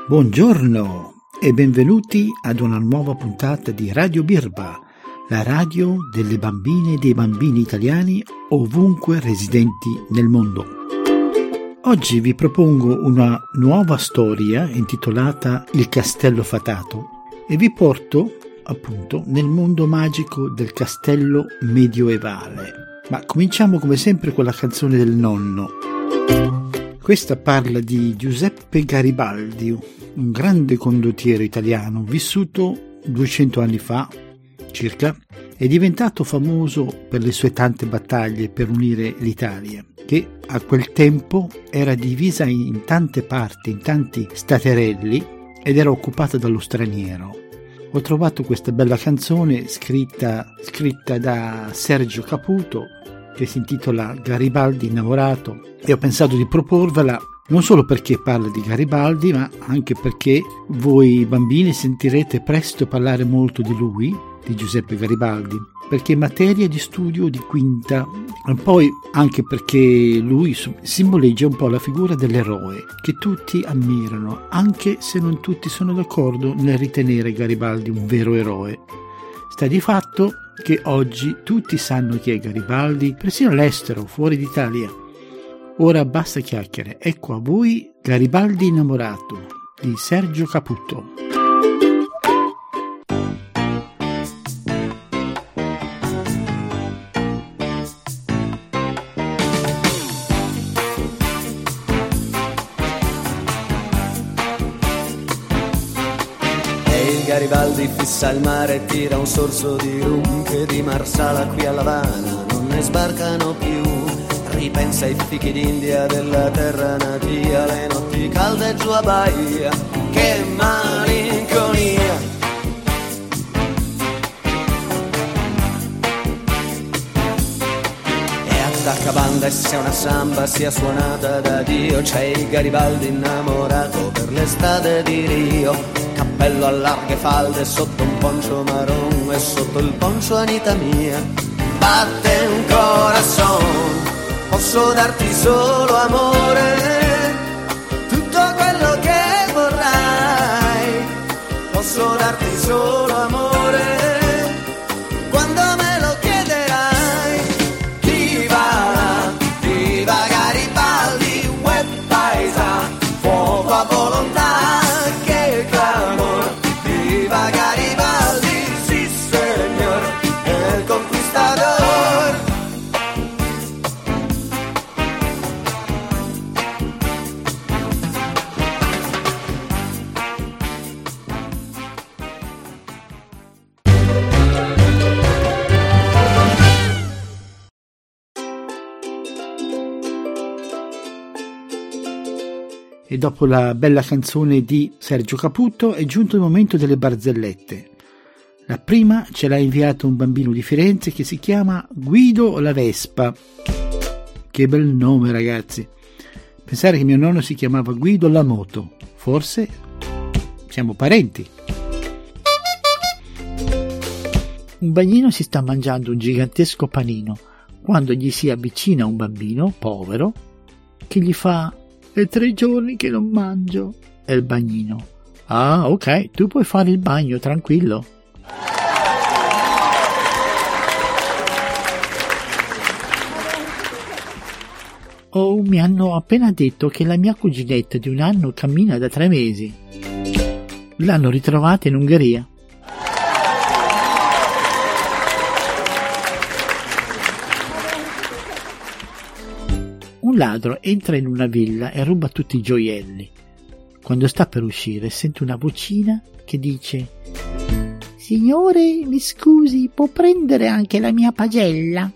Buongiorno e benvenuti ad una nuova puntata di Radio Birba, la radio delle bambine e dei bambini italiani ovunque residenti nel mondo. Oggi vi propongo una nuova storia intitolata Il castello fatato e vi porto appunto nel mondo magico del castello medioevale. Ma cominciamo come sempre con la canzone del nonno. Questa parla di Giuseppe Garibaldi, un grande condottiero italiano vissuto 200 anni fa circa, è diventato famoso per le sue tante battaglie per unire l'Italia, che a quel tempo era divisa in tante parti, in tanti staterelli ed era occupata dallo straniero. Ho trovato questa bella canzone scritta da Sergio Caputo, che si intitola Garibaldi innamorato, e ho pensato di proporvela non solo perché parla di Garibaldi, ma anche perché voi bambini sentirete presto parlare molto di lui, di Giuseppe Garibaldi, perché è materia di studio di quinta, e poi anche perché lui simboleggia un po' la figura dell'eroe che tutti ammirano, anche se non tutti sono d'accordo nel ritenere Garibaldi un vero eroe. Sta di fatto che oggi tutti sanno chi è Garibaldi, persino all'estero, fuori d'Italia. Ora basta chiacchiere, ecco a voi Garibaldi innamorato di Sergio Caputo. Garibaldi fissa il mare e tira un sorso di rum che di Marsala qui all'Havana non ne sbarcano più. Ripensa ai fichi d'India della terra natia, le notti calde giù a Bahia, che malinconia. E attacca banda e se una samba sia suonata da Dio, c'è il Garibaldi innamorato per l'estate di Rio. Cappello a larghe falde sotto un poncio marron e sotto il poncio Anita mia batte un corazon. Posso darti solo amore, tutto quello che vorrai. Posso darti solo amore, quando me lo chiederai. Viva Garibaldi, uè paesa, fuoco a volontà. E dopo la bella canzone di Sergio Caputo è giunto il momento delle barzellette. La prima ce l'ha inviata un bambino di Firenze che si chiama Guido la Vespa. Che bel nome, ragazzi. Pensare che mio nonno si chiamava Guido la Moto. Forse siamo parenti. Un bagnino si sta mangiando un gigantesco panino quando gli si avvicina un bambino povero che gli fa: è 3 giorni che non mangio. E il bagnino: ah, ok, tu puoi fare il bagno, tranquillo. Oh, mi hanno appena detto che la mia cuginetta di 1 anno cammina da 3 mesi. L'hanno ritrovata in Ungheria. Un ladro entra in una villa e ruba tutti i gioielli. Quando sta per uscire sente una vocina che dice: signore, mi scusi, può prendere anche la mia pagella?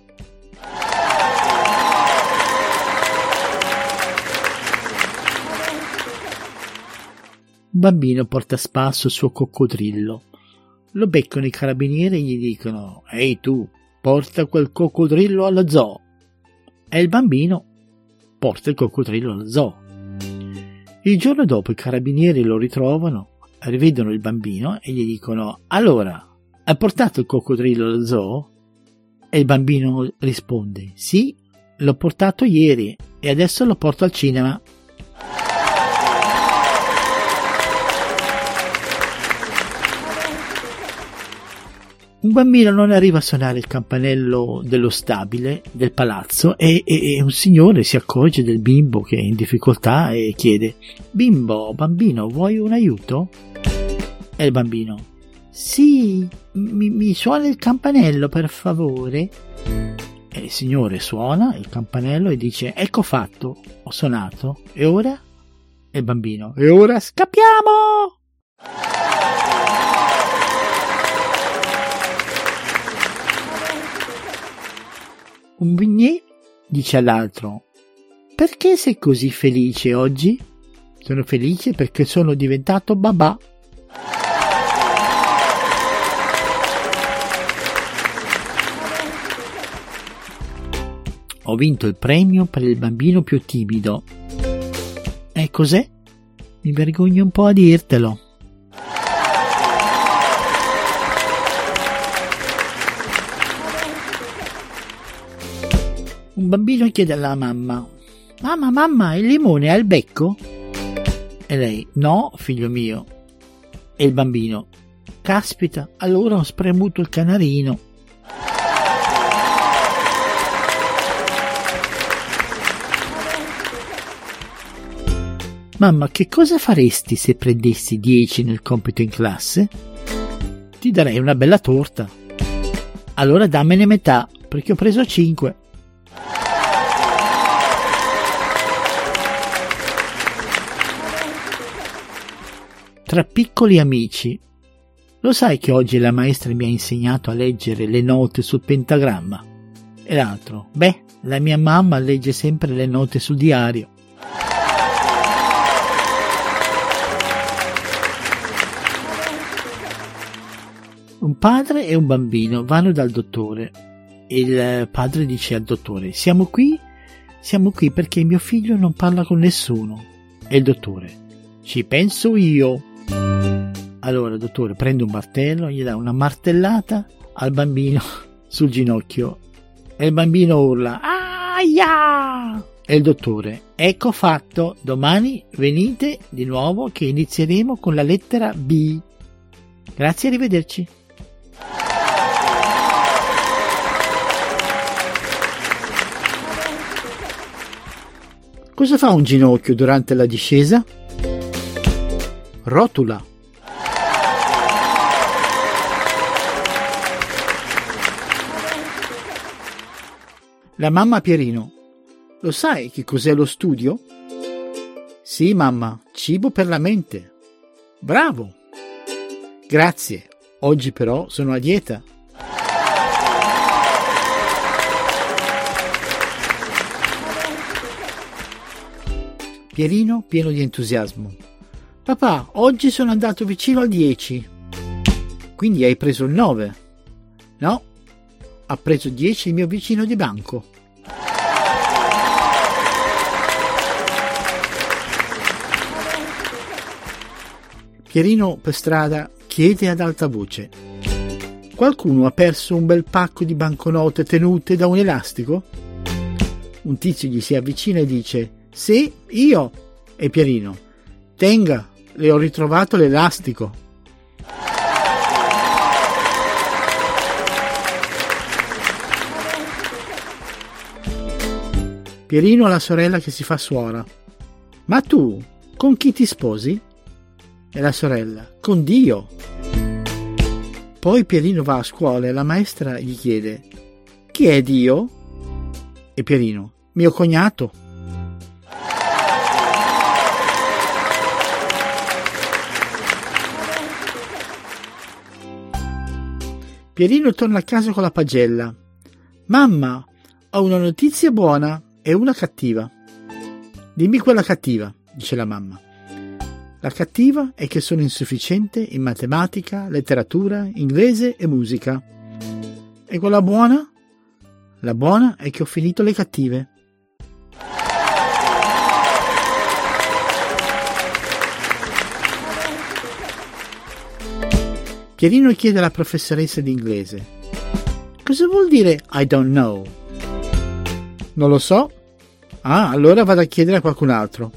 Un bambino porta a spasso il suo coccodrillo. Lo beccano i carabinieri e gli dicono: ehi tu, porta quel coccodrillo allo zoo. E il bambino porta il coccodrillo allo zoo. Il giorno dopo i carabinieri lo ritrovano, rivedono il bambino e gli dicono: allora, hai portato il coccodrillo allo zoo? E il bambino risponde: sì, l'ho portato ieri e adesso lo porto al cinema. Un bambino non arriva a suonare il campanello dello stabile del palazzo e un signore si accorge del bimbo che è in difficoltà e chiede: bambino, vuoi un aiuto? E il bambino: sì, mi suona il campanello per favore. E il signore suona il campanello e dice: ecco fatto, ho suonato, e ora? E il bambino: e ora scappiamo! Un bignè dice all'altro: perché sei così felice oggi? Sono felice perché sono diventato babà. Ho vinto il premio per il bambino più timido. E cos'è? Mi vergogno un po' a dirtelo. Un bambino chiede alla mamma: mamma, il limone ha il becco? E lei: no, figlio mio. E il bambino: caspita, allora ho spremuto il canarino. Mamma, che cosa faresti se prendessi 10 nel compito in classe? Ti darei una bella torta. Allora dammene metà, perché ho preso 5. Tra piccoli amici. Lo sai che oggi la maestra mi ha insegnato a leggere le note sul pentagramma? E l'altro: beh, la mia mamma legge sempre le note sul diario. Un padre e un bambino vanno dal dottore. Il padre dice al dottore: siamo qui perché mio figlio non parla con nessuno. E il dottore: ci penso io. Allora il dottore prende un martello, gli dà una martellata al bambino sul ginocchio e il bambino urla: aia! E il dottore: ecco fatto, domani venite di nuovo che inizieremo con la lettera B. Grazie, arrivederci. Cosa fa un ginocchio durante la discesa? Rotula. La mamma a Pierino: lo sai che cos'è lo studio? Sì, mamma, cibo per la mente. Bravo. Grazie, oggi però sono a dieta. Pierino, pieno di entusiasmo: papà, oggi sono andato vicino al 10. Quindi hai preso il 9? No, ha preso 10 il mio vicino di banco. Pierino per strada chiede ad alta voce: qualcuno ha perso un bel pacco di banconote tenute da un elastico? Un tizio gli si avvicina e dice: sì, io. E Pierino: tenga, le ho ritrovato l'elastico. Pierino ha la sorella che si fa suora: ma tu con chi ti sposi? E la sorella: con Dio. Poi Pierino va a scuola e la maestra gli chiede: chi è Dio? E Pierino: mio cognato. Pierino torna a casa con la pagella: mamma, ho una notizia buona e una cattiva. Dimmi quella cattiva, dice la mamma. La cattiva è che sono insufficiente in matematica, letteratura, inglese e musica. E quella buona? La buona è che ho finito le cattive. Pierino chiede alla professoressa di inglese: cosa vuol dire I don't know? Non lo so. Ah, allora vado a chiedere a qualcun altro.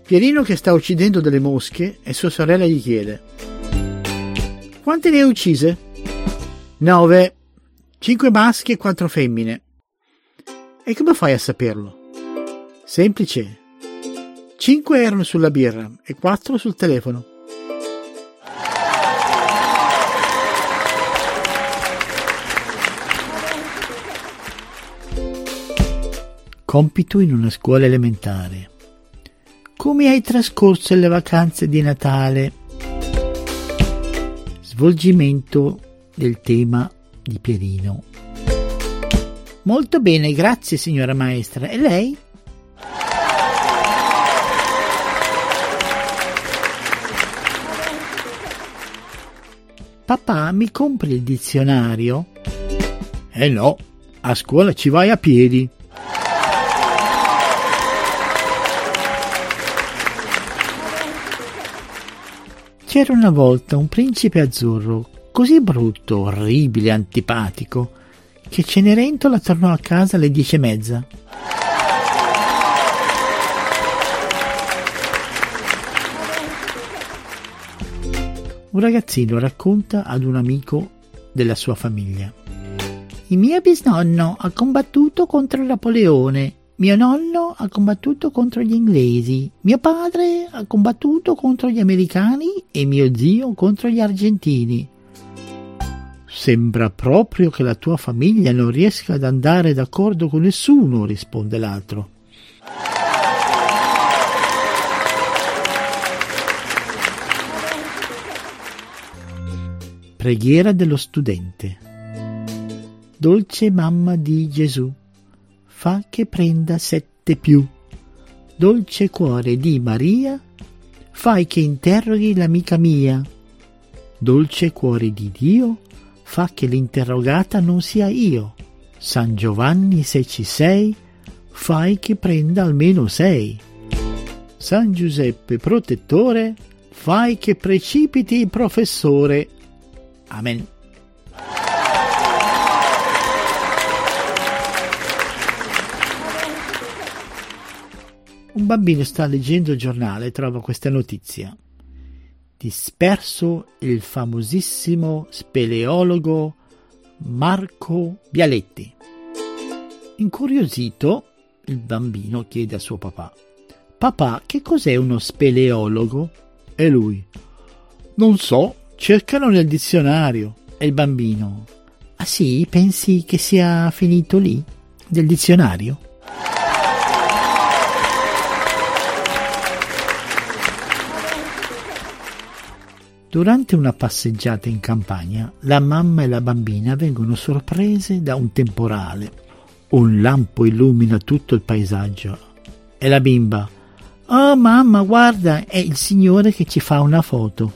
Pierino che sta uccidendo delle mosche e sua sorella gli chiede: quante ne hai uccise? 9, 5 maschi e 4 femmine. E come fai a saperlo? Semplice, 5 erano sulla birra e 4 sul telefono. Compito in una scuola elementare. Come hai trascorso le vacanze di Natale? Svolgimento del tema di Pierino. Molto bene, grazie signora maestra. E lei? Papà, mi compri il dizionario? No, a scuola ci vai a piedi. C'era una volta un principe azzurro, così brutto, orribile, antipatico, che Cenerentola tornò a casa alle 10:30. Un ragazzino racconta ad un amico della sua famiglia: il mio bisnonno ha combattuto contro Napoleone, mio nonno ha combattuto contro gli inglesi, mio padre ha combattuto contro gli americani e mio zio contro gli argentini. Sembra proprio che la tua famiglia non riesca ad andare d'accordo con nessuno, risponde l'altro. Preghiera dello studente. Dolce mamma di Gesù, fa che prenda 7+. Dolce cuore di Maria, fai che interroghi l'amica mia. Dolce cuore di Dio, fa che l'interrogata non sia io. San Giovanni, se ci sei, fai che prenda almeno 6. San Giuseppe protettore, fai che precipiti il professore. Amen. Un bambino sta leggendo il giornale e trova questa notizia: disperso il famosissimo speleologo Marco Bialetti. Incuriosito, il bambino chiede a suo papà: papà, che cos'è uno speleologo? E lui: non so, cercano nel dizionario. E il bambino: ah sì, pensi che sia finito lì, del dizionario? Durante una passeggiata in campagna, la mamma e la bambina vengono sorprese da un temporale. Un lampo illumina tutto il paesaggio. E la bimba: oh mamma, guarda, è il Signore che ci fa una foto.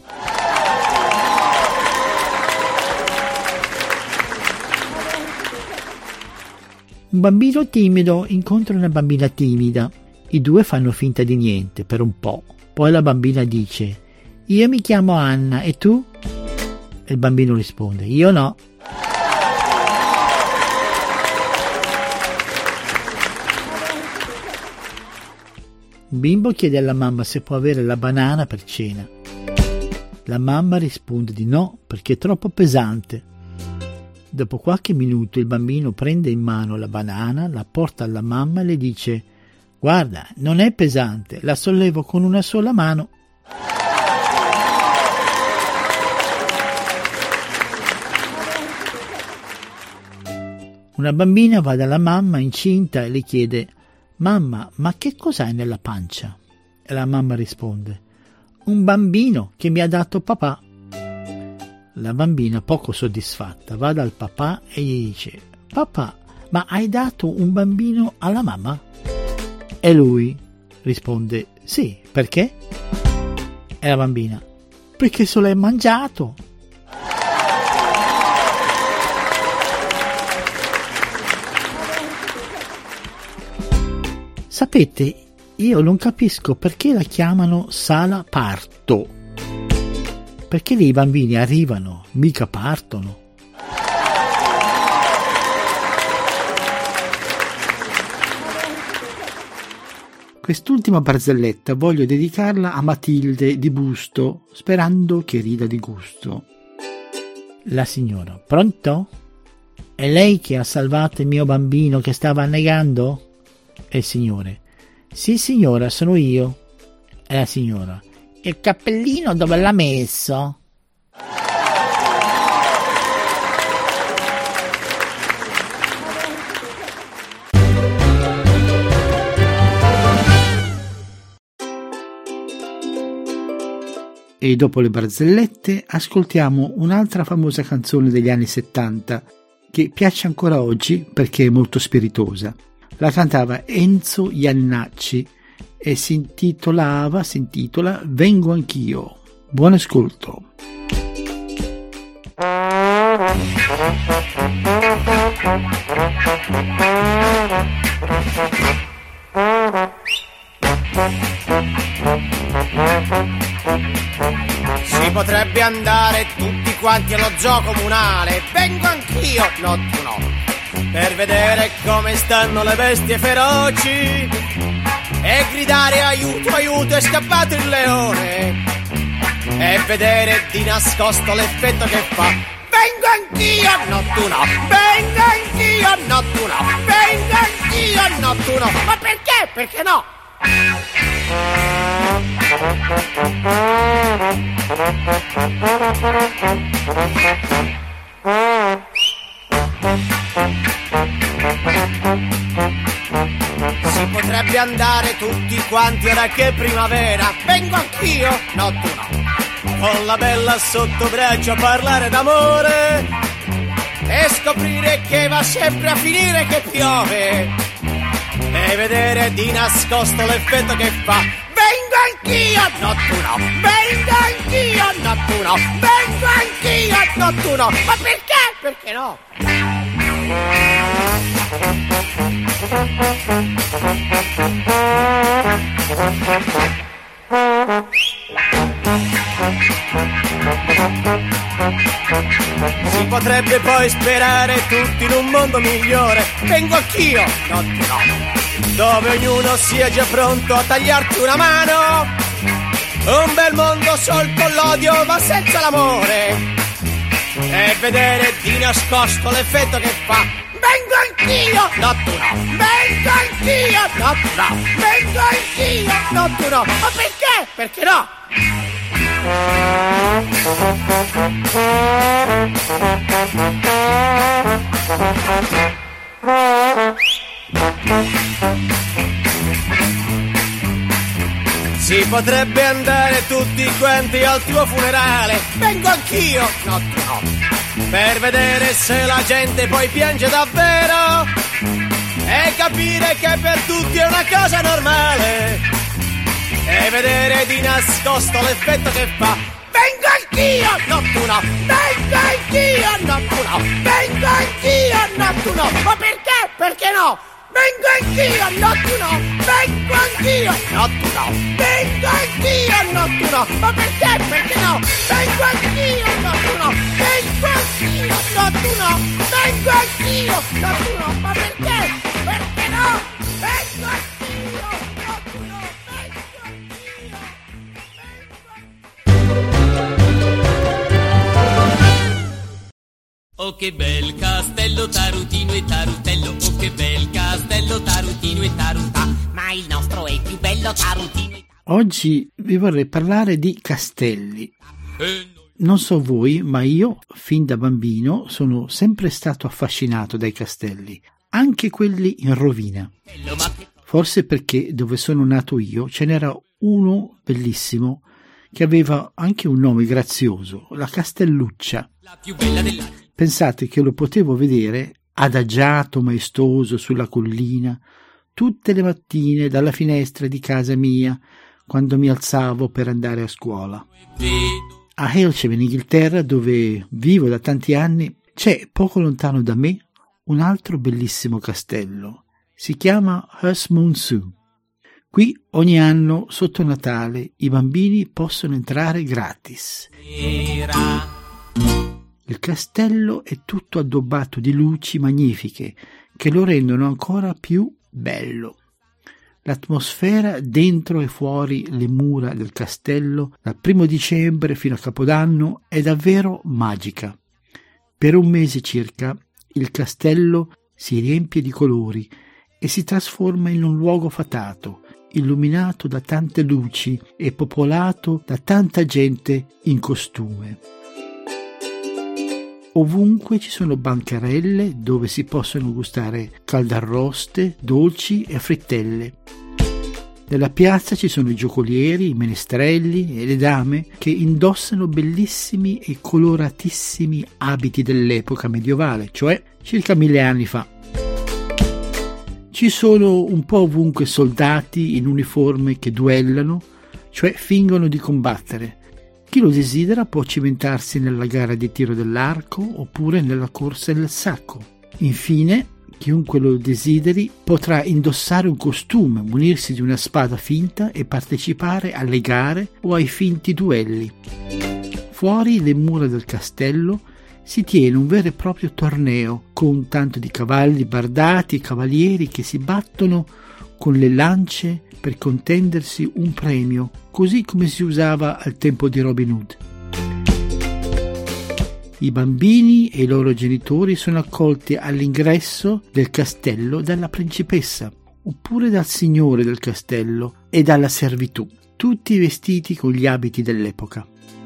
Un bambino timido incontra una bambina timida. I due fanno finta di niente per un po'. Poi la bambina dice: io mi chiamo Anna, e tu? E il bambino risponde: io no. Un bimbo chiede alla mamma se può avere la banana per cena. La mamma risponde di no, perché è troppo pesante. Dopo qualche minuto il bambino prende in mano la banana, la porta alla mamma e le dice: guarda, non è pesante, la sollevo con una sola mano. Una bambina va dalla mamma incinta e le chiede: mamma, ma che cos'hai nella pancia? E la mamma risponde: un bambino che mi ha dato papà. La bambina, poco soddisfatta, va dal papà e gli dice: papà, ma hai dato un bambino alla mamma? E lui risponde: sì, perché? E la bambina: perché se l'hai mangiato. Sapete, io non capisco perché la chiamano sala parto. Perché lì i bambini arrivano, mica partono. Quest'ultima barzelletta voglio dedicarla a Matilde di Busto, sperando che rida di gusto. La signora: pronto? È lei che ha salvato il mio bambino che stava annegando? E il signore: sì signora, sono io. E la signora: il cappellino dove l'ha messo? E dopo le barzellette ascoltiamo un'altra famosa canzone degli anni 70 che piace ancora oggi perché è molto spiritosa. La cantava Enzo Iannacci e si intitola Vengo anch'io. Buon ascolto. Si potrebbe andare tutti quanti allo zoo comunale, vengo anch'io, no tu no, per vedere come stanno le bestie feroci e gridare aiuto, aiuto, è scappato il leone, e vedere di nascosto l'effetto che fa. Vengo anch'io, no tu no, vengo anch'io, no tu no, vengo anch'io, no tu no, ma perché? Perché no? Si potrebbe andare tutti quanti ora che è primavera, vengo anch'io, no tu no, con la bella sotto braccio a parlare d'amore e scoprire che va sempre a finire che piove e vedere di nascosto l'effetto che fa. Vengo anch'io, no tu no, vengo anch'io, no tu no, vengo anch'io, no tu no, ma perché? Perché no? Si potrebbe poi sperare tutti in un mondo migliore, vengo anch'io, no tu no, dove ognuno sia già pronto a tagliarti una mano, un bel mondo sol con l'odio ma senza l'amore, e vedere di nascosto l'effetto che fa. Vengo anch'io, no tu no, vengo anch'io, no tu no, vengo anch'io, no tu no, ma perché? Perché no? Si potrebbe andare tutti quanti al tuo funerale, vengo anch'io, no tu no, per vedere se la gente poi piange davvero e capire che per tutti è una cosa normale e vedere di nascosto l'effetto che fa. Vengo anch'io, no tu no, vengo anch'io, no tu no, vengo anch'io, no tu no, ma perché? Perché no? Vengo anch'io, no tu no, vengo anch'io, no tu no, vengo anch'io, no tu no, ma perché? Perché no? Vengo anch'io, no tu no, vengo anch'io, no tu no, vengo anch'io, no tu no, ma perché? Perché no? Vengo anch'io, no tu no, vengo anch'io. Oh che bel castello Tarutino e Tarutello, oh che bel castello Tarutino e Tarutà, ma il nostro è più bello Tarutino e Tarutà. Oggi vi vorrei parlare di castelli. Non so voi, ma io, fin da bambino, sono sempre stato affascinato dai castelli, anche quelli in rovina. Forse perché dove sono nato io ce n'era uno bellissimo che aveva anche un nome grazioso, la Castelluccia. La più bella della... Pensate che lo potevo vedere adagiato, maestoso sulla collina tutte le mattine dalla finestra di casa mia quando mi alzavo per andare a scuola. A Hailsham, in Inghilterra, dove vivo da tanti anni, c'è poco lontano da me un altro bellissimo castello. Si chiama Hurstmonceux. Qui ogni anno sotto Natale i bambini possono entrare gratis. Il castello è tutto addobbato di luci magnifiche che lo rendono ancora più bello. L'atmosfera dentro e fuori le mura del castello, dal 1° dicembre fino a Capodanno, è davvero magica. Per un mese circa il castello si riempie di colori e si trasforma in un luogo fatato, illuminato da tante luci e popolato da tanta gente in costume. Ovunque ci sono bancarelle dove si possono gustare caldarroste, dolci e frittelle. Nella piazza ci sono i giocolieri, i menestrelli e le dame che indossano bellissimi e coloratissimi abiti dell'epoca medievale, cioè circa 1000 anni fa. Ci sono un po' ovunque soldati in uniforme che duellano, cioè fingono di combattere. Chi lo desidera può cimentarsi nella gara di tiro dell'arco oppure nella corsa del sacco. Infine, chiunque lo desideri potrà indossare un costume, munirsi di una spada finta e partecipare alle gare o ai finti duelli. Fuori le mura del castello si tiene un vero e proprio torneo con tanto di cavalli bardati e cavalieri che si battono con le lance per contendersi un premio, così come si usava al tempo di Robin Hood. I bambini e i loro genitori sono accolti all'ingresso del castello dalla principessa, oppure dal signore del castello e dalla servitù, tutti vestiti con gli abiti dell'epoca.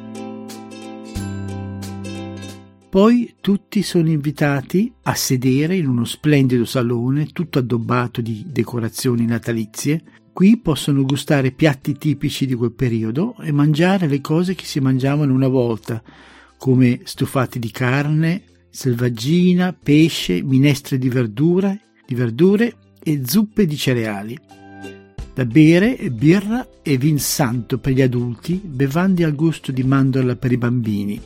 Poi tutti sono invitati a sedere in uno splendido salone tutto addobbato di decorazioni natalizie. Qui possono gustare piatti tipici di quel periodo e mangiare le cose che si mangiavano una volta, come stufati di carne, selvaggina, pesce, minestre di verdure e zuppe di cereali. Da bere birra e vin santo per gli adulti, bevande al gusto di mandorla per i bambini.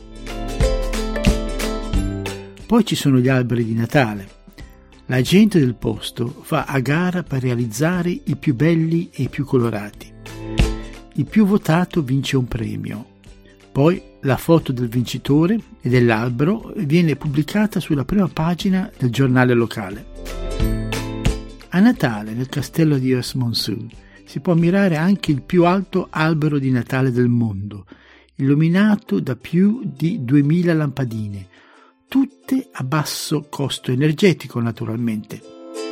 Poi ci sono gli alberi di Natale. La gente del posto fa a gara per realizzare i più belli e i più colorati. Il più votato vince un premio. Poi la foto del vincitore e dell'albero viene pubblicata sulla prima pagina del giornale locale. A Natale, nel castello di Earth-Monsoon, si può ammirare anche il più alto albero di Natale del mondo, illuminato da più di 2000 lampadine, tutte a basso costo energetico naturalmente.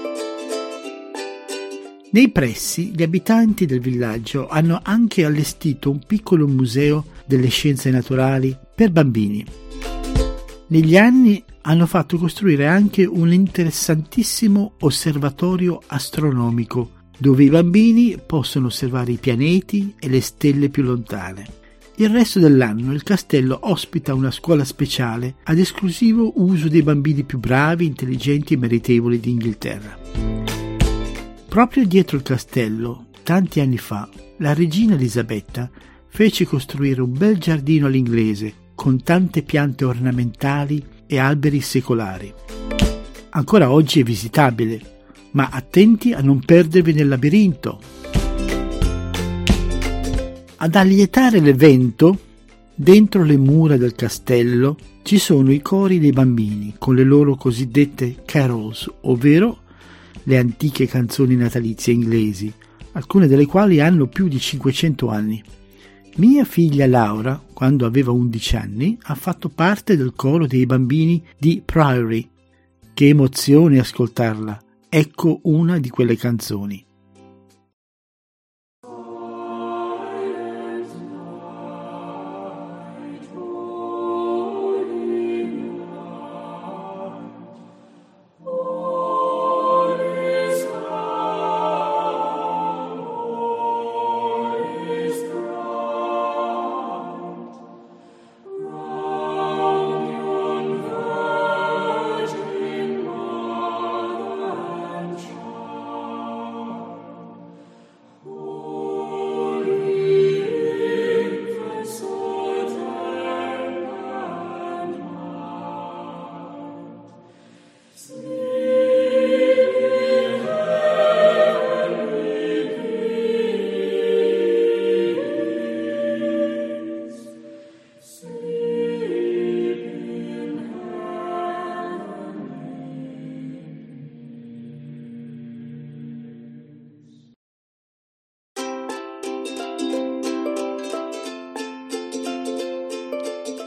Nei pressi gli abitanti del villaggio hanno anche allestito un piccolo museo delle scienze naturali per bambini. Negli anni hanno fatto costruire anche un interessantissimo osservatorio astronomico dove i bambini possono osservare i pianeti e le stelle più lontane. Il resto dell'anno il castello ospita una scuola speciale ad esclusivo uso dei bambini più bravi, intelligenti e meritevoli d'Inghilterra. Proprio dietro il castello, tanti anni fa, la regina Elisabetta fece costruire un bel giardino all'inglese con tante piante ornamentali e alberi secolari. Ancora oggi è visitabile, ma attenti a non perdervi nel labirinto. Ad allietare l'evento, dentro le mura del castello ci sono i cori dei bambini con le loro cosiddette carols, ovvero le antiche canzoni natalizie inglesi, alcune delle quali hanno più di 500 anni. Mia figlia Laura, quando aveva 11 anni, ha fatto parte del coro dei bambini di Priory. Che emozione ascoltarla! Ecco una di quelle canzoni.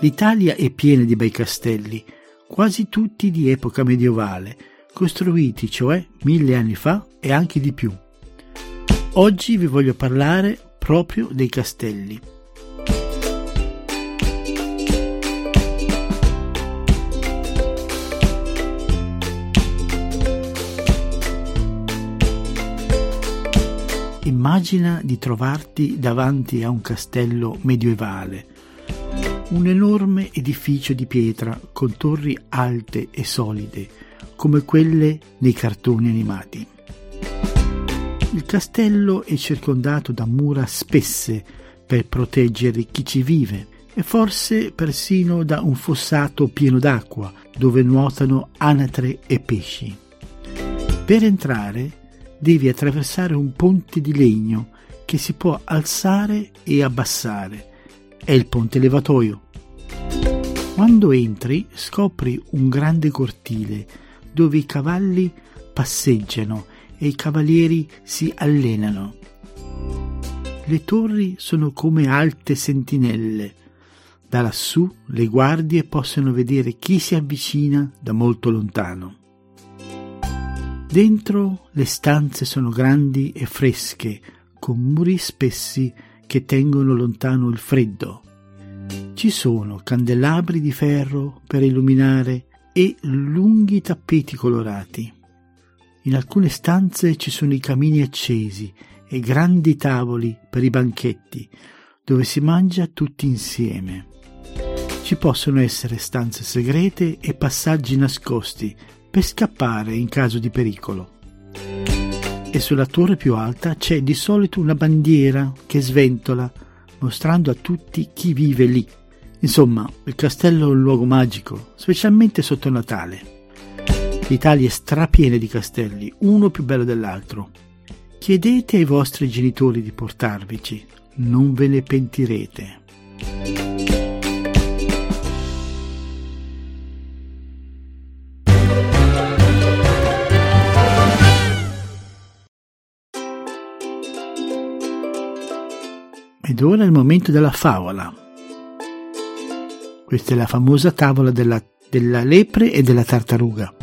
L'Italia è piena di bei castelli, quasi tutti di epoca medievale, costruiti cioè 1000 anni fa e anche di più. Oggi vi voglio parlare proprio dei castelli. Immagina di trovarti davanti a un castello medievale, un enorme edificio di pietra con torri alte e solide, come quelle nei cartoni animati. Il castello è circondato da mura spesse per proteggere chi ci vive e forse persino da un fossato pieno d'acqua dove nuotano anatre e pesci. Per entrare devi attraversare un ponte di legno che si può alzare e abbassare. È il ponte levatoio. Quando entri scopri un grande cortile dove i cavalli passeggiano e i cavalieri si allenano. Le torri sono come alte sentinelle. Da lassù le guardie possono vedere chi si avvicina da molto lontano. Dentro le stanze sono grandi e fresche, con muri spessi che tengono lontano il freddo. Ci sono candelabri di ferro per illuminare e lunghi tappeti colorati. In alcune stanze ci sono i camini accesi e grandi tavoli per i banchetti, dove si mangia tutti insieme. Ci possono essere stanze segrete e passaggi nascosti per scappare in caso di pericolo. E sulla torre più alta c'è di solito una bandiera che sventola, mostrando a tutti chi vive lì. Insomma, il castello è un luogo magico, specialmente sotto Natale. L'Italia è strapiena di castelli, uno più bello dell'altro. Chiedete ai vostri genitori di portarvici, non ve ne pentirete. Ed ora è il momento della favola. Questa è la famosa tavola della lepre e della tartaruga.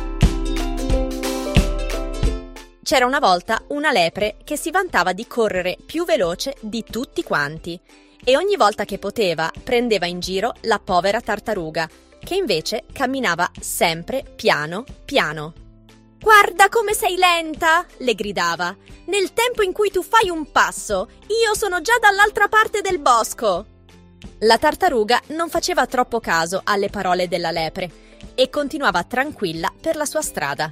C'era una volta una lepre che si vantava di correre più veloce di tutti quanti e ogni volta che poteva prendeva in giro la povera tartaruga, che invece camminava sempre piano piano. «Guarda come sei lenta!» le gridava. «Nel tempo in cui tu fai un passo, io sono già dall'altra parte del bosco!» La tartaruga non faceva troppo caso alle parole della lepre e continuava tranquilla per la sua strada.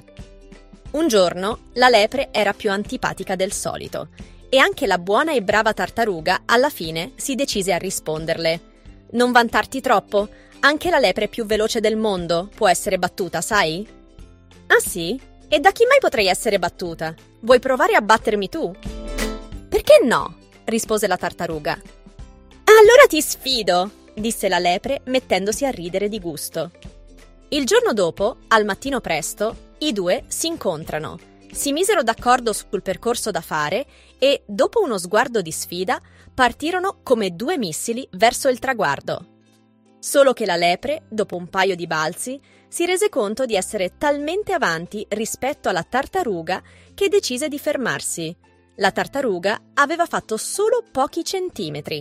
Un giorno la lepre era più antipatica del solito e anche la buona e brava tartaruga alla fine si decise a risponderle. «Non vantarti troppo, anche la lepre più veloce del mondo può essere battuta, sai?» «Ah sì? E da chi mai potrei essere battuta? Vuoi provare a battermi tu?» «Perché no?» rispose la tartaruga. «Allora ti sfido!» disse la lepre mettendosi a ridere di gusto. Il giorno dopo, al mattino presto, i due si incontrano, si misero d'accordo sul percorso da fare e, dopo uno sguardo di sfida, partirono come due missili verso il traguardo. Solo che la lepre, dopo un paio di balzi, si rese conto di essere talmente avanti rispetto alla tartaruga che decise di fermarsi. La tartaruga aveva fatto solo pochi centimetri.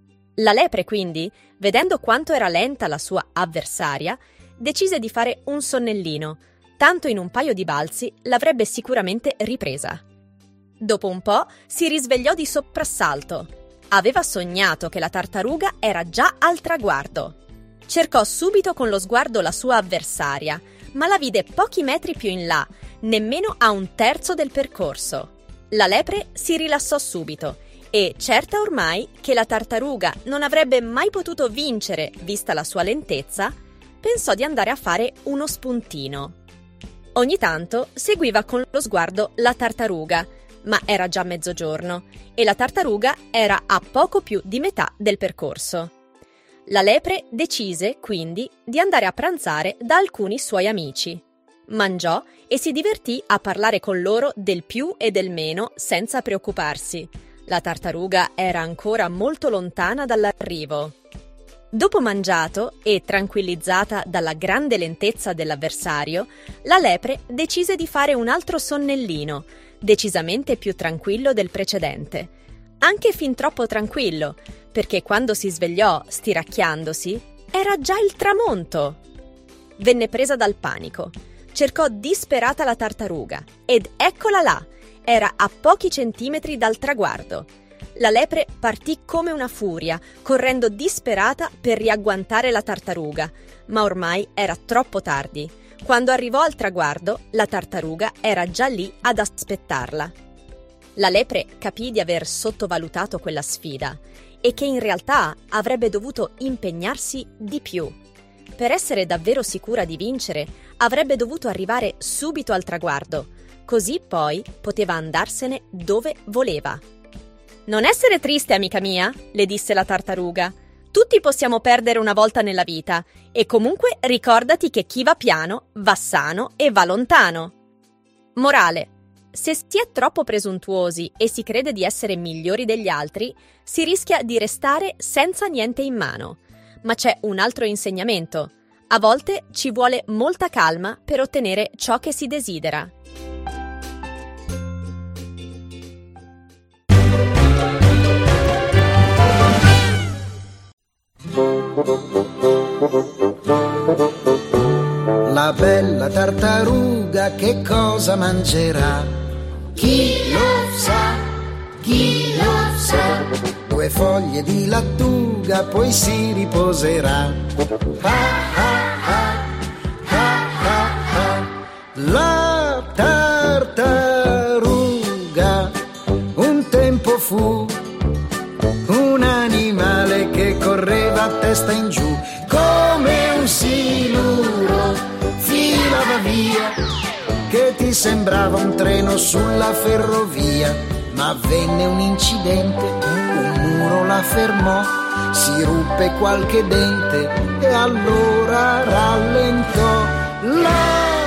La lepre, quindi, vedendo quanto era lenta la sua avversaria, decise di fare un sonnellino, tanto in un paio di balzi l'avrebbe sicuramente ripresa. Dopo un po' si risvegliò di soprassalto. Aveva sognato che la tartaruga era già al traguardo. Cercò subito con lo sguardo la sua avversaria, ma la vide pochi metri più in là, nemmeno a un terzo del percorso. La lepre si rilassò subito e, certa ormai che la tartaruga non avrebbe mai potuto vincere vista la sua lentezza, pensò di andare a fare uno spuntino. Ogni tanto seguiva con lo sguardo la tartaruga, ma era già mezzogiorno e la tartaruga era a poco più di metà del percorso. La lepre decise, quindi, di andare a pranzare da alcuni suoi amici. Mangiò e si divertì a parlare con loro del più e del meno senza preoccuparsi. La tartaruga era ancora molto lontana dall'arrivo. Dopo mangiato e tranquillizzata dalla grande lentezza dell'avversario, la lepre decise di fare un altro sonnellino, decisamente più tranquillo del precedente. Anche fin troppo tranquillo, perché quando si svegliò stiracchiandosi, era già il tramonto. Venne presa dal panico. Cercò disperata la tartaruga ed eccola là, era a pochi centimetri dal traguardo. La lepre partì come una furia, correndo disperata per riagguantare la tartaruga, ma ormai era troppo tardi. Quando arrivò al traguardo, la tartaruga era già lì ad aspettarla. La lepre capì di aver sottovalutato quella sfida e che in realtà avrebbe dovuto impegnarsi di più. Per essere davvero sicura di vincere, avrebbe dovuto arrivare subito al traguardo, così poi poteva andarsene dove voleva. «Non essere triste, amica mia», le disse la tartaruga. «Tutti possiamo perdere una volta nella vita, e comunque ricordati che chi va piano va sano e va lontano». Morale: se si è troppo presuntuosi e si crede di essere migliori degli altri, si rischia di restare senza niente in mano. Ma c'è un altro insegnamento. A volte ci vuole molta calma per ottenere ciò che si desidera. La bella tartaruga che cosa mangerà? Chi lo sa, chi lo sa? 2 foglie di lattuga poi si riposerà. La tartaruga un tempo fu un animale che correva a testa in giù, come un siluro filava via, che ti sembrava un treno sulla ferrovia. Ma avvenne un incidente, un muro la fermò, si ruppe qualche dente e allora rallentò. La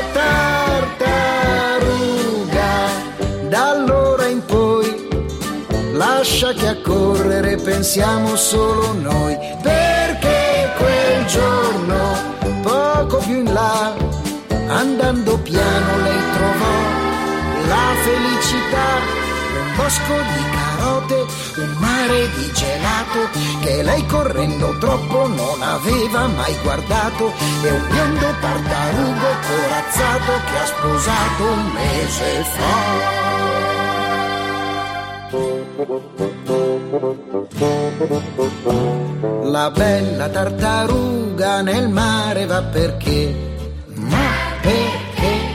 tartaruga da allora in poi lascia che a correre pensiamo solo noi, perché quel giorno, poco più in là, andando piano lei trovò la felicità. Un bosco di carote, un mare di gelato, che lei correndo troppo non aveva mai guardato, e un biondo tartarugo corazzato che ha sposato un mese fa. La bella tartaruga nel mare va perché? Ma perché?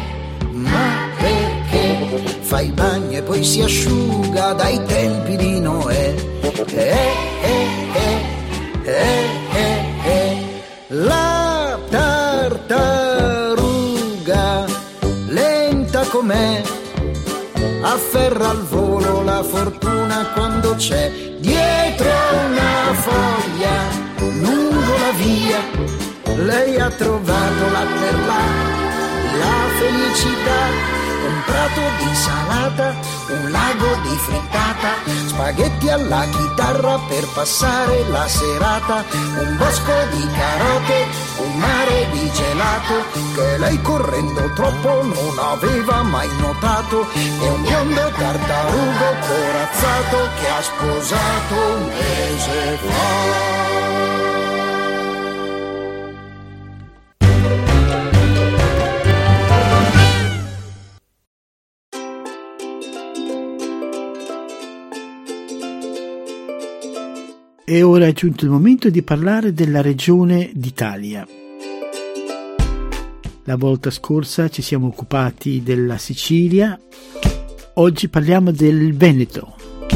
Fa il bagno e poi si asciuga dai tempi di Noè. La tartaruga, lenta com'è, afferra al volo la fortuna quando c'è. Dietro una foglia, lungo la via, lei ha trovato là per là la felicità. Un prato di insalata, un lago di frittata, spaghetti alla chitarra per passare la serata, un bosco di carote, un mare di gelato, che lei correndo troppo non aveva mai notato, e un biondo tartarugo corazzato che ha sposato un mese fa. E ora è giunto il momento di parlare della regione d'Italia. La volta scorsa ci siamo occupati della Sicilia, oggi parliamo del Veneto.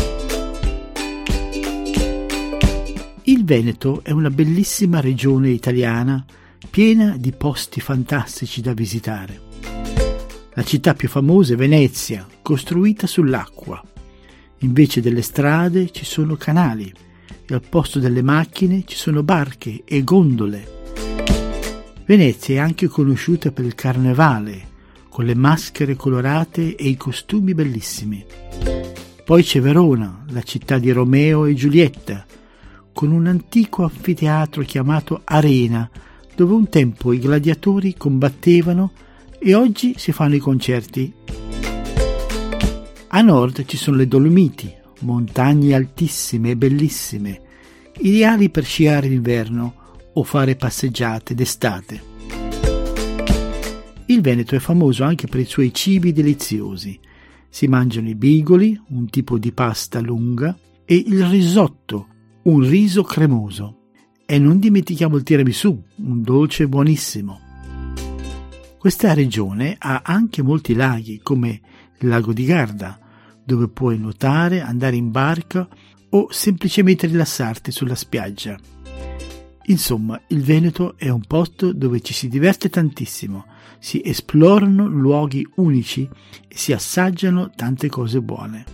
Il Veneto è una bellissima regione italiana piena di posti fantastici da visitare. La città più famosa è Venezia, costruita sull'acqua. Invece delle strade ci sono canali. E al posto delle macchine ci sono barche e gondole. Venezia è anche conosciuta per il carnevale, con le maschere colorate e i costumi bellissimi. Poi c'è Verona, la città di Romeo e Giulietta, con un antico anfiteatro chiamato Arena, dove un tempo i gladiatori combattevano e oggi si fanno i concerti. A nord ci sono le Dolomiti, montagne altissime e bellissime, ideali per sciare d'inverno o fare passeggiate d'estate. Il Veneto è famoso anche per i suoi cibi deliziosi. Si mangiano i bigoli, un tipo di pasta lunga, e il risotto, un riso cremoso. E non dimentichiamo il tiramisù, un dolce buonissimo. Questa regione ha anche molti laghi, come il lago di Garda, dove puoi nuotare, andare in barca o semplicemente rilassarti sulla spiaggia. Insomma, il Veneto è un posto dove ci si diverte tantissimo, si esplorano luoghi unici e si assaggiano tante cose buone.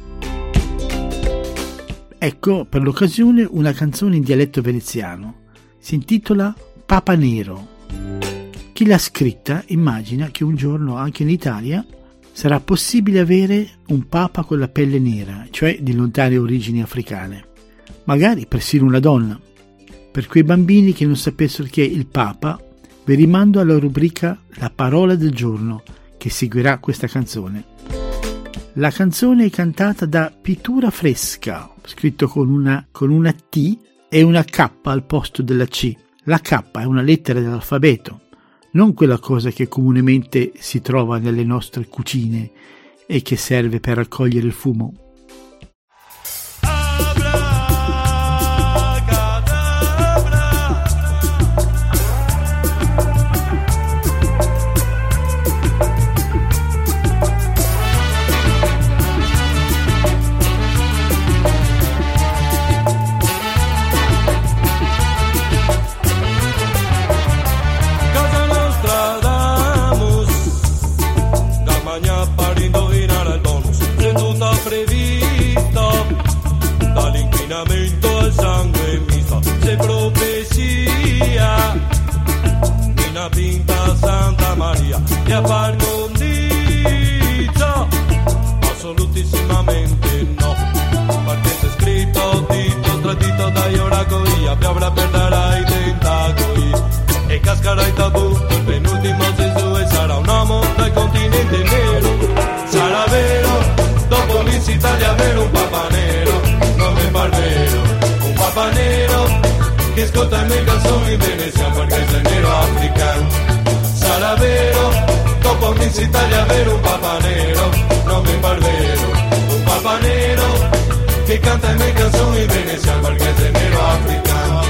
Ecco per l'occasione una canzone in dialetto veneziano. Si intitola Papa Nero. Chi l'ha scritta immagina che un giorno anche in Italia sarà possibile avere un papa con la pelle nera, cioè di lontane origini africane. Magari persino una donna. Per quei bambini che non sapessero chi è il papa, vi rimando alla rubrica La parola del giorno che seguirà questa canzone. La canzone è cantata da Pittura Fresca, scritto con una T e una K al posto della C. La K è una lettera dell'alfabeto, non quella cosa che comunemente si trova nelle nostre cucine e che serve per raccogliere il fumo. Pinta Santa Maria e a par condicio assolutissimamente no, perché c'è scritto dito tradito dagli oracoli avrà perderai tentacoli e cascherà il tabù il penultimo Gesù e sarà un uomo dal continente nero. Sarà vero dopo Miss Italia avere un papa nero, non mi par vero, un papa nero che ascolta le mie canzoni in Venezia perché sei nero africano. Sarà vero, dopo Miss Italia avere un papa nero, non mi par vero, un papa nero che canta le mie canzoni in Venezia perché sei nero africano.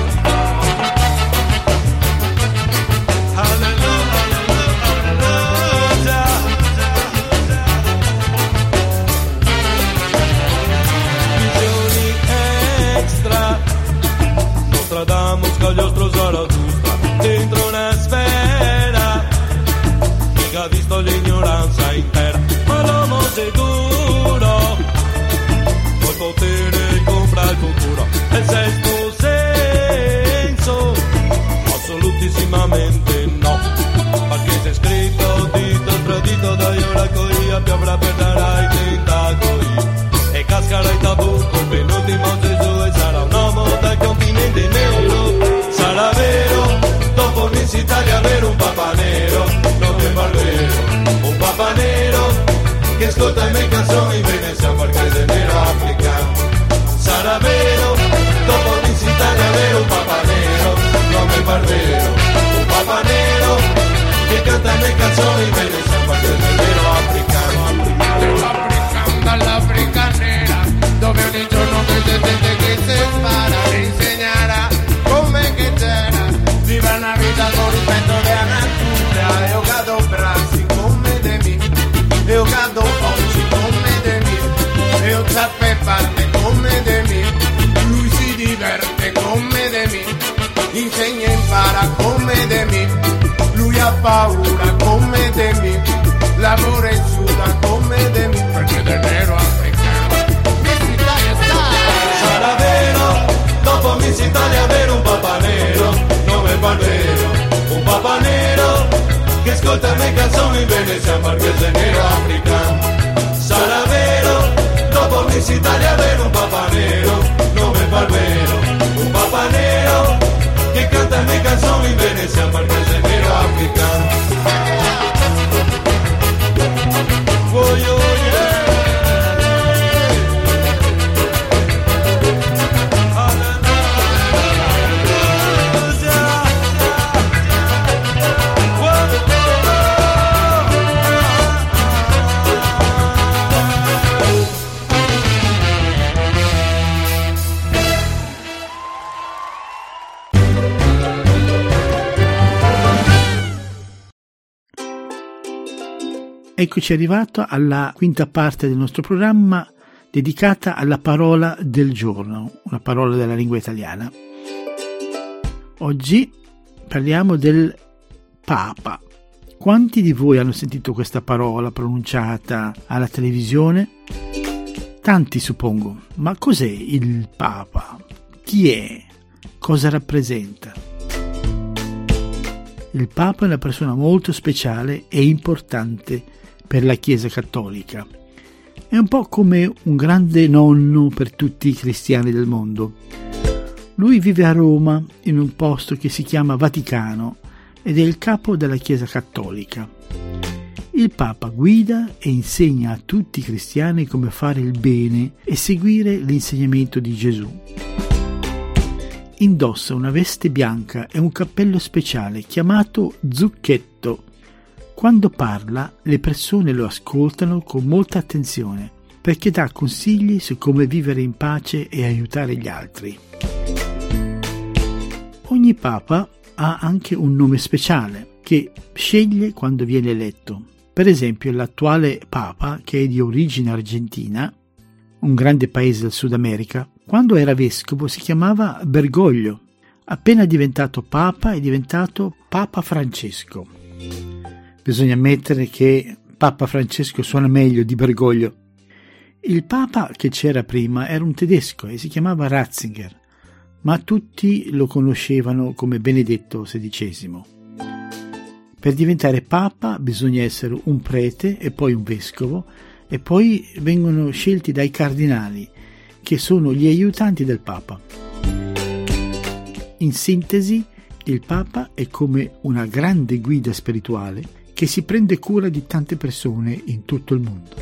Visioni extra, Nostradamus, Cagliostro, Zarathustra, dentro una sfera, chi ha visto l'ignoranza intera, ma l'uomo è duro, col potere compra il futuro, il sesto senso, assolutissimamente no, perché c'è scritto dito tradito dagli oracoli, avrà perderai i tentacoli, e cascherà il tabù, col penultimo Gesù e sarà un uomo dal continente nero. Sarà vero, dopo Miss Italia avere un papa nero, non mi par vero, un papa nero che ascolta le mie canzoni in Venezia perché sei nero africano. Sarà vero, dopo Miss Italia avere un papa nero, non mi par vero, un papa nero che canta le mie canzoni in Venezia perché sei nero africano. Dall'Africa nera, dove ogni giorno che c'è gente che si spara, mi insegnerà come che c'era, viva una vita con rispetto della natura, io cado brasi come de me, io cado oggi come de me, io sape parte come de me, lui si diverte come de me, insegna e impara come de me, lui ha paura come de me, eccoci arrivato alla quinta parte del nostro programma dedicata alla parola del giorno, una parola della lingua italiana. Oggi parliamo del Papa. Quanti di voi hanno sentito questa parola pronunciata alla televisione? Tanti, suppongo. Ma cos'è il Papa? Chi è? Cosa rappresenta? Il Papa è una persona molto speciale e importante per la Chiesa cattolica. È un po' come un grande nonno per tutti i cristiani del mondo. Lui vive a Roma, in un posto che si chiama Vaticano, ed è il capo della Chiesa cattolica. Il Papa guida e insegna a tutti i cristiani come fare il bene e seguire l'insegnamento di Gesù. Indossa una veste bianca e un cappello speciale chiamato zucchetto. Quando parla, le persone lo ascoltano con molta attenzione, perché dà consigli su come vivere in pace e aiutare gli altri. Ogni Papa ha anche un nome speciale che sceglie quando viene eletto. Per esempio l'attuale Papa, che è di origine argentina, un grande paese del Sud America, quando era vescovo si chiamava Bergoglio. Appena diventato Papa è diventato Papa Francesco. Bisogna ammettere che Papa Francesco suona meglio di Bergoglio. Il Papa che c'era prima era un tedesco e si chiamava Ratzinger, ma tutti lo conoscevano come Benedetto XVI. Per diventare Papa bisogna essere un prete e poi un vescovo, e poi vengono scelti dai cardinali, che sono gli aiutanti del Papa. In sintesi, il Papa è come una grande guida spirituale che si prende cura di tante persone in tutto il mondo.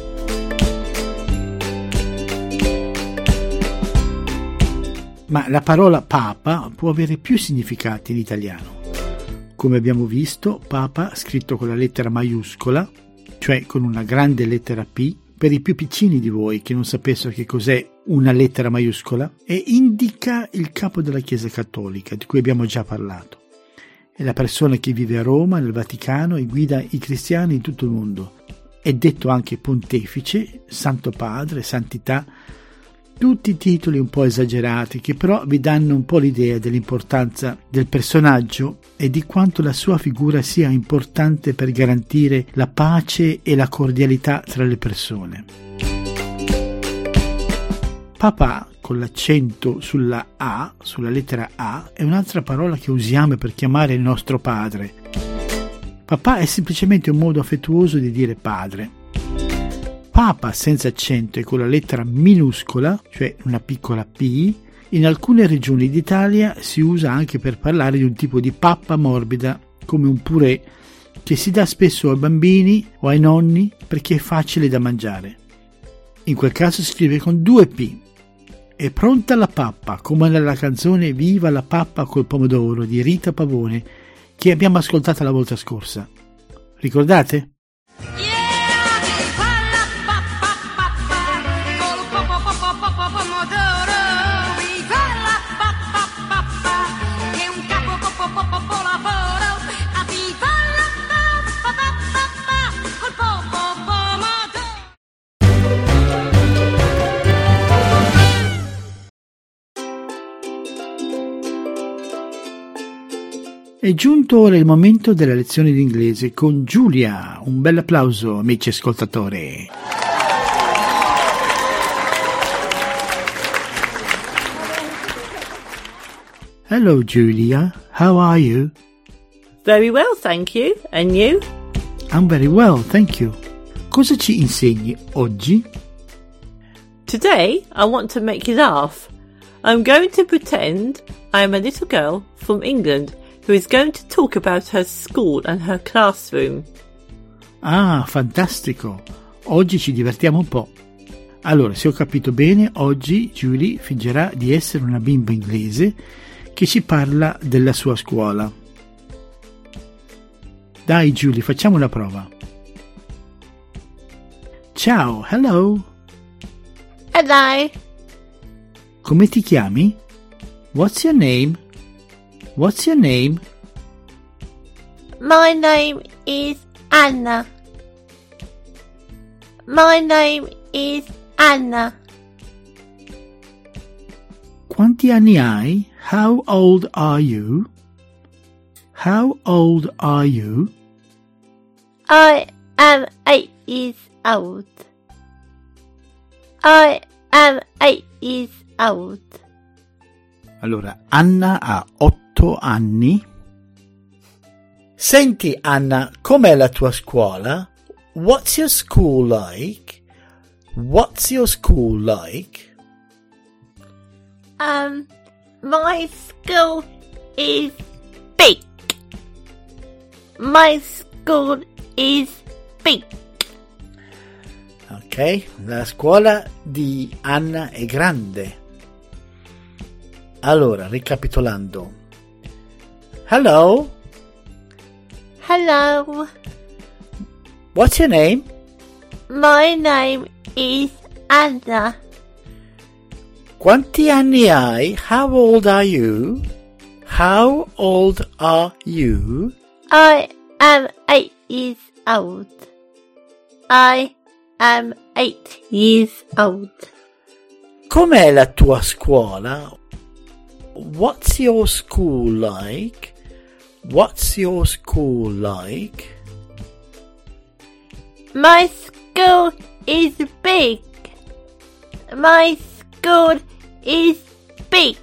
Ma la parola Papa può avere più significati in italiano. Come abbiamo visto, Papa scritto con la lettera maiuscola, cioè con una grande lettera P, per i più piccini di voi che non sapessero che cos'è una lettera maiuscola, e indica il capo della Chiesa cattolica, di cui abbiamo già parlato. È la persona che vive a Roma, nel Vaticano, e guida i cristiani in tutto il mondo. È detto anche pontefice, santo padre, santità, tutti titoli un po' esagerati che però vi danno un po' l'idea dell'importanza del personaggio e di quanto la sua figura sia importante per garantire la pace e la cordialità tra le persone. Papà, con l'accento sulla A, sulla lettera A, è un'altra parola che usiamo per chiamare il nostro padre. Papà è semplicemente un modo affettuoso di dire padre. Papa senza accento e con la lettera minuscola, cioè una piccola P, in alcune regioni d'Italia si usa anche per parlare di un tipo di pappa morbida, come un purè, che si dà spesso ai bambini o ai nonni perché è facile da mangiare. In quel caso si scrive con 2 P. È pronta la pappa, come nella canzone Viva la pappa col pomodoro di Rita Pavone, che abbiamo ascoltato la volta scorsa. Ricordate? È giunto ora il momento della lezione di inglese con Giulia. Un bel applauso, amici ascoltatori. Hello, Julia. How are you? Very well, thank you. And you? I'm very well, thank you. Cosa ci insegni oggi? Today, I want to make you laugh. I'm going to pretend I am a little girl from England who is going to talk about her school and her classroom. Ah, fantastico! Oggi ci divertiamo un po'. Allora, se ho capito bene, oggi Julie fingerà di essere una bimba inglese che ci parla della sua scuola. Dai Julie, facciamo una prova. Ciao, hello! Hello! Come ti chiami? What's your name? What's your name? My name is Anna. My name is Anna. Quanti anni hai? How old are you? How old are you? I am 8 years old. I am 8 years old. Allora, Anna ha 8 anni. Senti Anna, com'è la tua scuola? What's your school like? What's your school like? My school is big. My school is big. Ok, la scuola di Anna è grande. Allora, ricapitolando. Hello. Hello. What's your name? My name is Anna. Quanti anni hai? How old are you? How old are you? I am 8 years old. I am 8 years old. Com'è la tua scuola? What's your school like? What's your school like? My school is big. My school is big.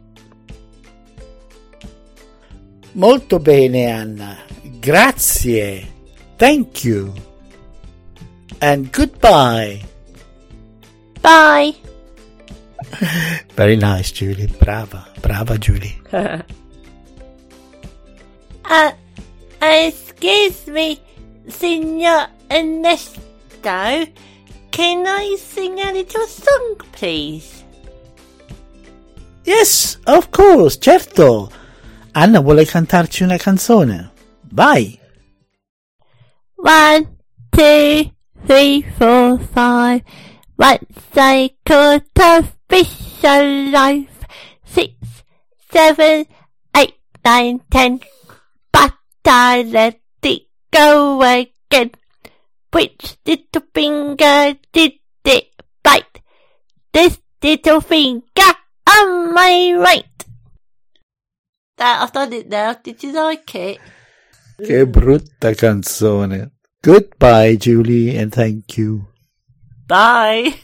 Molto bene, Anna. Grazie. Thank you. And goodbye. Bye. Very nice, Julie. Brava. Brava, Julie. Excuse me, Signor Ernesto. Can I sing a little song, please? Yes, of course, certo. Anna vuole cantarci una canzone. Vai. 1, 2, 3, 4, 5. Once I caught a fish alive. 6, 7, 8, 9, 10. But I let it go again. Which little finger did it bite? This little finger on my right. I've done it now. Did you like it? Che brutta canzone. Goodbye, Julie, and thank you. Bye.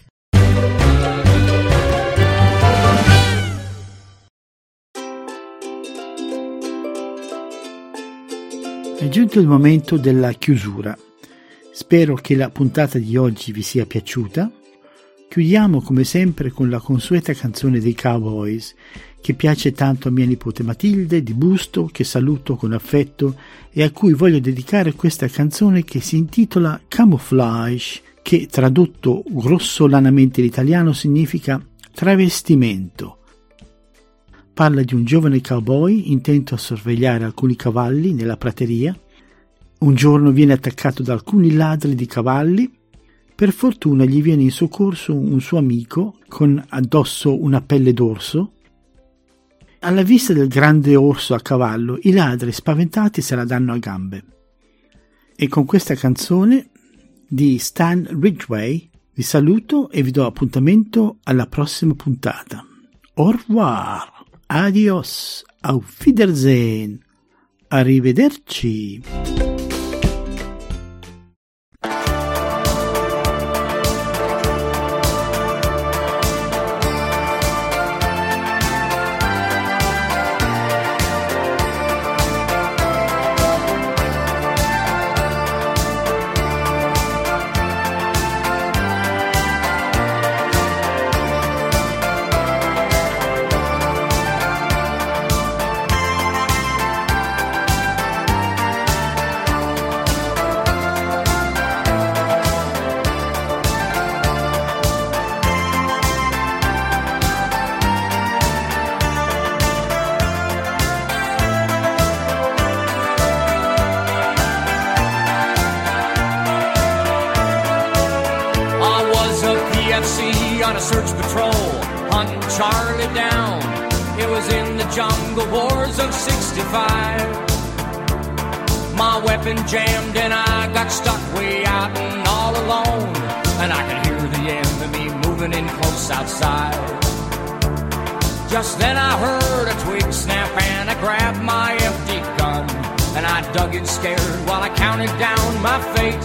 È giunto il momento della chiusura. Spero che la puntata di oggi vi sia piaciuta. Chiudiamo come sempre con la consueta canzone dei Cowboys, che piace tanto a mia nipote Matilde di Busto, che saluto con affetto e a cui voglio dedicare questa canzone che si intitola Camouflage, che tradotto grossolanamente in italiano significa travestimento. Parla di un giovane cowboy intento a sorvegliare alcuni cavalli nella prateria. Un giorno viene attaccato da alcuni ladri di cavalli. Per fortuna gli viene in soccorso un suo amico con addosso una pelle d'orso. Alla vista del grande orso a cavallo, i ladri spaventati se la danno a gambe. E con questa canzone di Stan Ridgway vi saluto e vi do appuntamento alla prossima puntata. Au revoir, adios, auf Wiedersehen, arrivederci. On a search patrol, hunting Charlie down. It was in the jungle wars of 65. My weapon jammed and I got stuck way out and all alone. and I could hear the enemy moving in close outside. Just then I heard a twig snap and I grabbed my empty gun, and I dug in scared while I counted down my fate.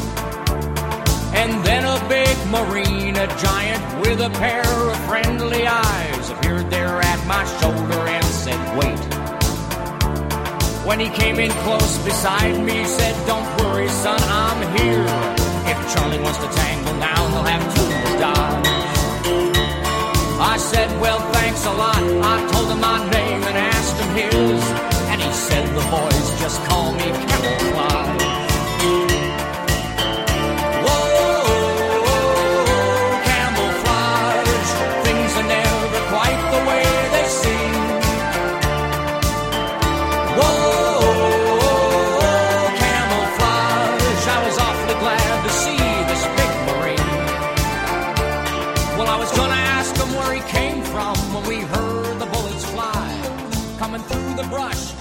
And then a big Marine, a giant with a pair of friendly eyes, appeared there at my shoulder and said, wait. When he came in close beside me, said, don't worry, son, I'm here. If Charlie wants to tangle now, he'll have two dives. I said, well, thanks a lot. I told him my name and asked him his, and he said, the boys just call me Camouflage. When we heard the bullets fly, coming through the brush